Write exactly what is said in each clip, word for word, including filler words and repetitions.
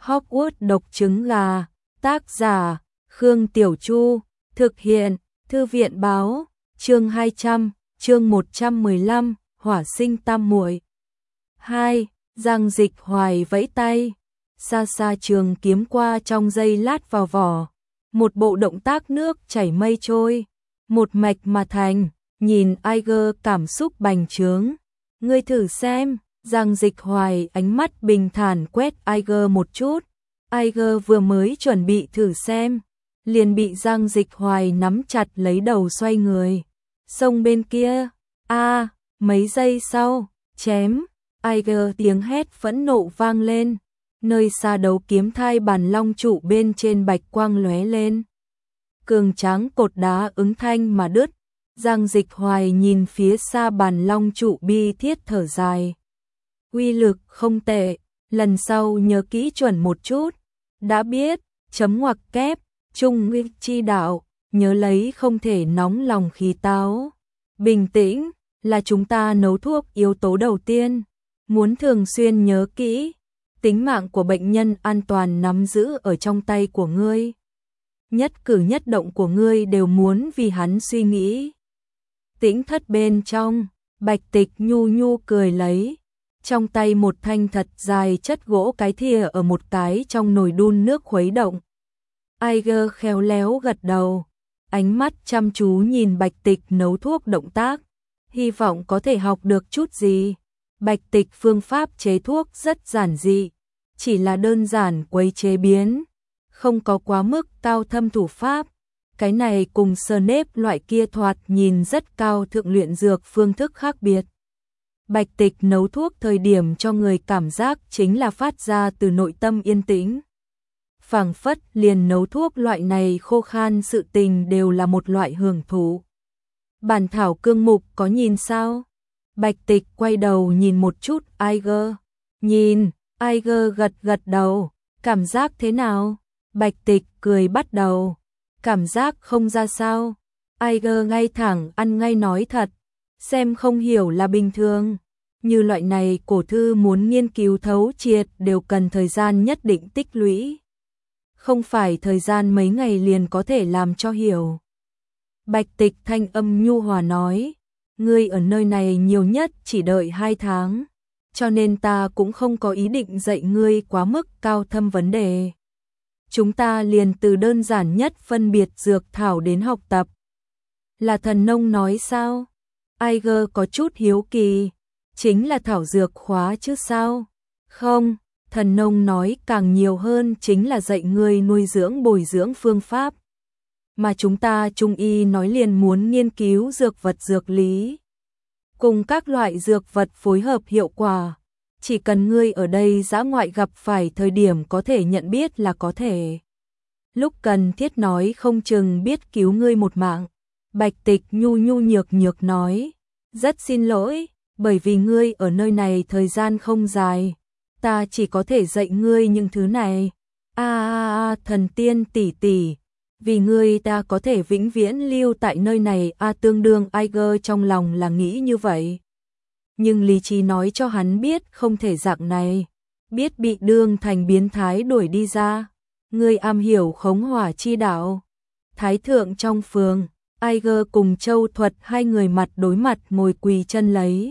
Hogwarts độc trứng gà, tác giả, Khương Tiểu Chu, thực hiện, Thư viện báo, chương hai trăm, chương một trăm mười lăm, hỏa sinh tam muội. hai. Giang Dịch Hoài vẫy tay, xa xa trường kiếm qua trong giây lát vào vỏ, một bộ động tác nước chảy mây trôi, một mạch mà thành, nhìn Aiger cảm xúc bành trướng. Ngươi thử xem. Giang Dịch Hoài ánh mắt bình thản quét Aiger một chút. Aiger vừa mới chuẩn bị thử xem, liền bị Giang Dịch Hoài nắm chặt lấy đầu xoay người. Sông bên kia, a à, mấy giây sau, chém, Aiger tiếng hét phẫn nộ vang lên. Nơi xa đấu kiếm thai bàn long trụ bên trên bạch quang lóe lên. Cường tráng cột đá ứng thanh mà đứt. Giang Dịch Hoài nhìn phía xa bàn long trụ bi thiết thở dài. Uy lực không tệ, lần sau nhớ kỹ chuẩn một chút. Đã biết, chấm ngoặc kép, trung nguyên chi đạo, nhớ lấy không thể nóng lòng khí táo. Bình tĩnh, là chúng ta nấu thuốc yếu tố đầu tiên. Muốn thường xuyên nhớ kỹ, tính mạng của bệnh nhân an toàn nắm giữ ở trong tay của ngươi. Nhất cử nhất động của ngươi đều muốn vì hắn suy nghĩ. Tĩnh thất bên trong, Bạch Tịch nhu nhu cười lấy. Trong tay một thanh thật dài chất gỗ cái thìa ở một cái trong nồi đun nước khuấy động. Aiger khéo léo gật đầu, ánh mắt chăm chú nhìn Bạch Tịch nấu thuốc động tác, hy vọng có thể học được chút gì. Bạch Tịch phương pháp chế thuốc rất giản dị, chỉ là đơn giản quấy chế biến, không có quá mức cao thâm thủ pháp. Cái này cùng Snape loại kia thoạt nhìn rất cao thượng luyện dược phương thức khác biệt. Bạch Tịch nấu thuốc thời điểm cho người cảm giác chính là phát ra từ nội tâm yên tĩnh. Phảng phất liền nấu thuốc loại này khô khan sự tình đều là một loại hưởng thụ. Bản thảo cương mục có nhìn sao? Bạch Tịch quay đầu nhìn một chút Aiger. Nhìn, Aiger gật gật đầu. Cảm giác thế nào? Bạch Tịch cười bắt đầu. Cảm giác không ra sao. Aiger ngay thẳng ăn ngay nói thật. Xem không hiểu là bình thường. Như loại này cổ thư muốn nghiên cứu thấu triệt đều cần thời gian nhất định tích lũy. Không phải thời gian mấy ngày liền có thể làm cho hiểu. Bạch Tịch thanh âm nhu hòa nói. Ngươi ở nơi này nhiều nhất chỉ đợi hai tháng. Cho nên ta cũng không có ý định dạy ngươi quá mức cao thâm vấn đề. Chúng ta liền từ đơn giản nhất phân biệt dược thảo đến học tập. Là thần nông nói sao? Aiger có chút hiếu kỳ. Chính là thảo dược khóa chứ sao? Không, thần nông nói càng nhiều hơn chính là dạy ngươi nuôi dưỡng bồi dưỡng phương pháp. Mà chúng ta trung y nói liền muốn nghiên cứu dược vật dược lý. Cùng các loại dược vật phối hợp hiệu quả. Chỉ cần ngươi ở đây dã ngoại gặp phải thời điểm có thể nhận biết là có thể. Lúc cần thiết nói không chừng biết cứu ngươi một mạng. Bạch Tịch nhu nhu nhược nhược nói. Rất xin lỗi, bởi vì ngươi ở nơi này thời gian không dài. Ta chỉ có thể dạy ngươi những thứ này. A a a thần tiên tỷ tỷ. Vì ngươi ta có thể vĩnh viễn lưu tại nơi này. A tương đương Aiger trong lòng là nghĩ như vậy. Nhưng lý trí nói cho hắn biết không thể dạng này. Biết bị đương thành biến thái đuổi đi ra. Ngươi am hiểu khống hỏa chi đạo. Thái thượng trong phường, Aiger cùng Châu Thuật hai người mặt đối mặt ngồi quỳ chân lấy.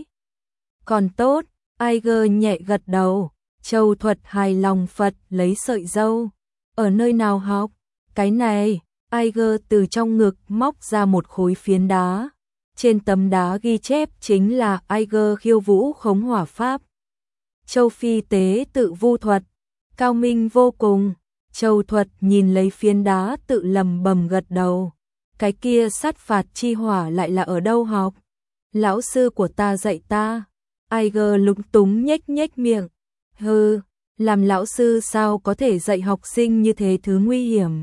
Còn tốt, Aiger nhẹ gật đầu. Châu Thuật hài lòng Phật lấy sợi dâu. Ở nơi nào học? Cái này, Aiger từ trong ngực móc ra một khối phiến đá. Trên tấm đá ghi chép chính là Aiger khiêu vũ khống hỏa pháp. Châu Phi tế tự vu thuật, cao minh vô cùng. Châu Thuật nhìn lấy phiến đá tự lầm bầm gật đầu. Cái kia sát phạt chi hỏa lại là ở đâu học? Lão sư của ta dạy ta. Aiger lúng túng nhếch nhếch miệng. Hừ, làm lão sư sao có thể dạy học sinh như thế thứ nguy hiểm.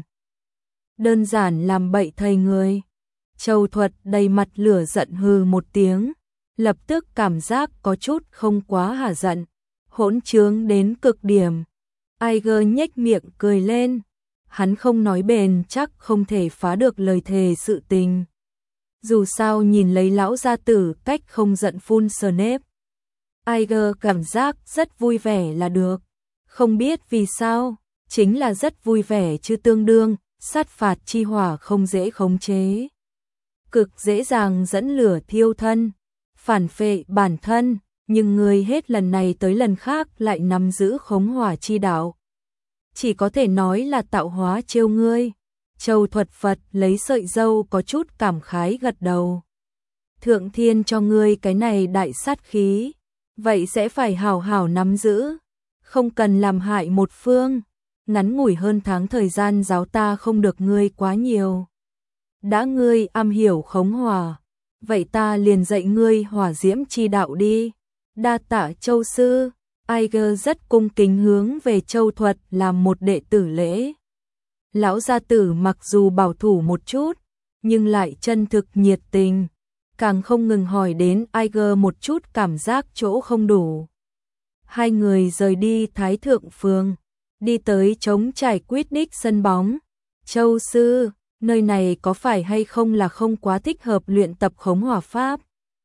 Đơn giản làm bậy thầy người. Châu Thuật đầy mặt lửa giận hừ một tiếng. Lập tức cảm giác có chút không quá hả giận. Hỗn trướng đến cực điểm. Aiger nhếch miệng cười lên. Hắn không nói bền chắc không thể phá được lời thề sự tình. Dù sao nhìn lấy lão gia tử cách không giận phun Snape. Aiger cảm giác rất vui vẻ là được. Không biết vì sao, chính là rất vui vẻ chứ tương đương, sát phạt chi hỏa không dễ khống chế. Cực dễ dàng dẫn lửa thiêu thân, phản phệ bản thân, nhưng ngươi hết lần này tới lần khác lại nắm giữ khống hỏa chi đạo. Chỉ có thể nói là tạo hóa trêu ngươi. Châu Thuật Phật lấy sợi dâu có chút cảm khái gật đầu. Thượng thiên cho ngươi cái này đại sát khí, vậy sẽ phải hảo hảo nắm giữ, không cần làm hại một phương. Ngắn ngủi hơn tháng thời gian giáo ta không được ngươi quá nhiều. Đã ngươi am hiểu khống hỏa, vậy ta liền dạy ngươi hỏa diễm chi đạo đi. Đa tạ Châu sư. Aiger rất cung kính hướng về Châu Thuật làm một đệ tử lễ. Lão gia tử mặc dù bảo thủ một chút, nhưng lại chân thực nhiệt tình, càng không ngừng hỏi đến Aiger một chút cảm giác chỗ không đủ. Hai người rời đi Thái Thượng Phường, đi tới trống trải Quidditch sân bóng. Châu sư, nơi này có phải hay không là không quá thích hợp luyện tập khống hỏa pháp?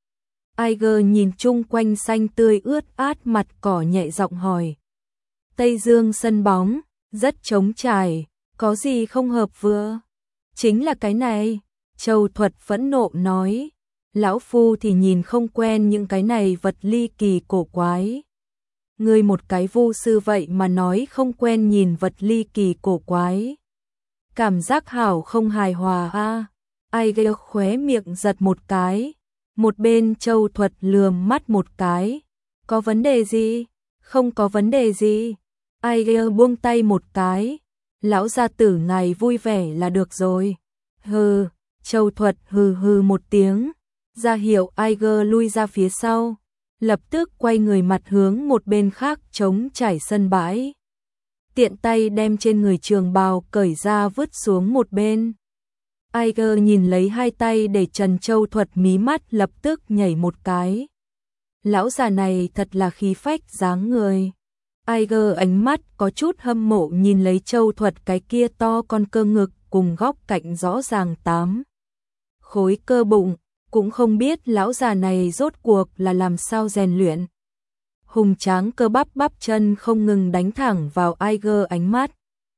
Aiger nhìn chung quanh xanh tươi ướt át mặt cỏ nhẹ giọng hỏi. Tây Dương sân bóng, rất trống trải, có gì không hợp vừa? Chính là cái này, Châu Thuật phẫn nộ nói. Lão phu thì nhìn không quen những cái này vật ly kỳ cổ quái. Ngươi một cái vu sư vậy mà nói không quen nhìn vật ly kỳ cổ quái. Cảm giác hảo không hài hòa a. À. Aiger khóe miệng giật một cái. Một bên Châu Thuật lườm mắt một cái. Có vấn đề gì? Không có vấn đề gì. Aiger buông tay một cái. Lão gia tử ngài vui vẻ là được rồi. Hừ, Châu Thuật hừ hừ một tiếng. Ra hiệu Aiger lui ra phía sau. Lập tức quay người mặt hướng một bên khác trống trải sân bãi. Tiện tay đem trên người trường bào cởi ra vứt xuống một bên. Aiger nhìn lấy hai tay để trần Châu Thuật mí mắt lập tức nhảy một cái. Lão già này thật là khí phách dáng người. Aiger ánh mắt có chút hâm mộ nhìn lấy Châu Thuật cái kia to con cơ ngực cùng góc cạnh rõ ràng tám khối cơ bụng, cũng không biết lão già này rốt cuộc là làm sao rèn luyện. Hùng tráng cơ bắp bắp chân không ngừng đánh thẳng vào Aiger ánh mắt.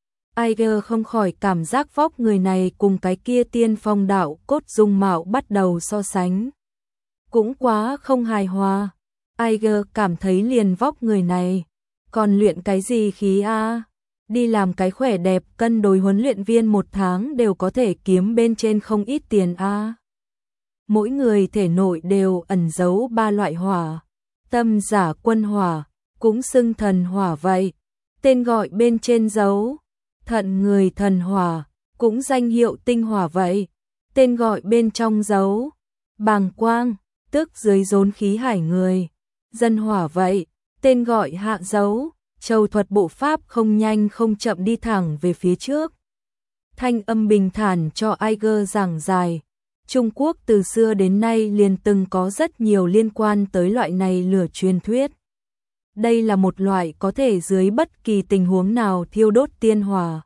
Aiger không khỏi cảm giác vóc người này cùng cái kia tiên phong đạo cốt dung mạo bắt đầu so sánh. Cũng quá không hài hòa. Aiger cảm thấy liền vóc người này, còn luyện cái gì khí a? Đi làm cái khỏe đẹp cân đối huấn luyện viên một tháng đều có thể kiếm bên trên không ít tiền a. Mỗi người thể nội đều ẩn giấu ba loại hỏa. Tâm giả quân hỏa, cũng xưng thần hỏa vậy. Tên gọi bên trên giấu. Thận người thần hỏa, cũng danh hiệu tinh hỏa vậy. Tên gọi bên trong giấu. Bàng quang, tức dưới rốn khí hải người. Dân hỏa vậy. Tên gọi hạ giấu. Châu Thuật bộ pháp không nhanh không chậm đi thẳng về phía trước. Thanh âm bình thản cho Aiger giảng dài. Trung Quốc từ xưa đến nay liền từng có rất nhiều liên quan tới loại này lửa truyền thuyết. Đây là một loại có thể dưới bất kỳ tình huống nào thiêu đốt tiên hỏa.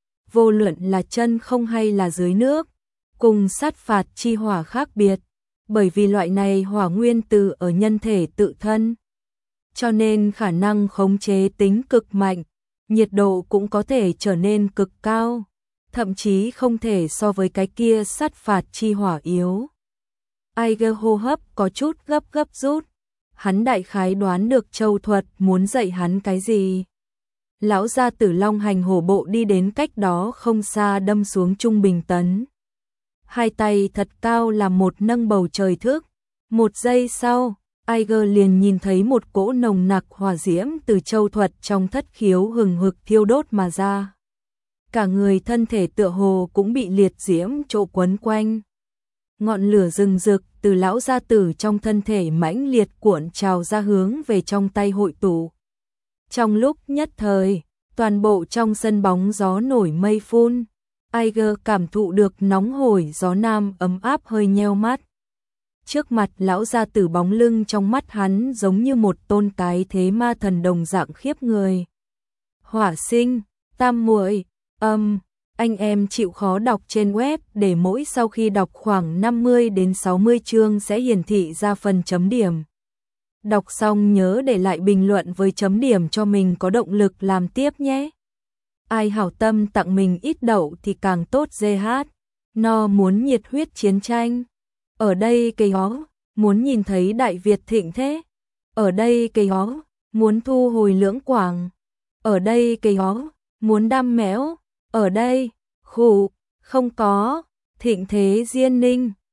Vô luận là chân không hay là dưới nước, cùng sát phạt chi hỏa khác biệt, bởi vì loại này hỏa nguyên từ ở nhân thể tự thân. Cho nên khả năng khống chế tính cực mạnh, nhiệt độ cũng có thể trở nên cực cao. Thậm chí không thể so với cái kia sát phạt chi hỏa yếu. Aiger hô hấp có chút gấp gấp rút. Hắn đại khái đoán được Châu Thuật muốn dạy hắn cái gì. Lão gia tử long hành hổ bộ đi đến cách đó không xa đâm xuống trung bình tấn. Hai tay thật cao làm một nâng bầu trời thước. Một giây sau, Aiger liền nhìn thấy một cỗ nồng nặc hỏa diễm từ Châu Thuật trong thất khiếu hừng hực thiêu đốt mà ra. Cả người thân thể tựa hồ cũng bị liệt diễm chỗ quấn quanh. Ngọn lửa rừng rực từ lão gia tử trong thân thể mãnh liệt cuộn trào ra hướng về trong tay hội tụ. Trong lúc nhất thời, toàn bộ trong sân bóng gió nổi mây phun. Aiger cảm thụ được nóng hổi gió nam ấm áp hơi nheo mắt. Trước mặt lão gia tử bóng lưng trong mắt hắn giống như một tôn cái thế ma thần đồng dạng khiếp người. Hỏa sinh, tam muội. Âm, um, anh em chịu khó đọc trên web để mỗi sau khi đọc khoảng năm mươi đến sáu mươi chương sẽ hiển thị ra phần chấm điểm. Đọc xong nhớ để lại bình luận với chấm điểm cho mình có động lực làm tiếp nhé. ai hảo tâm tặng mình ít đậu thì càng tốt dê hát. No muốn nhiệt huyết chiến tranh. Ở đây cây hó, muốn nhìn thấy Đại Việt thịnh thế. Ở đây cây hó, muốn thu hồi lưỡng quảng. Ở đây cây hó, muốn đam mẽo. Ở đây, khụ, không có, thịnh thế Diên Ninh.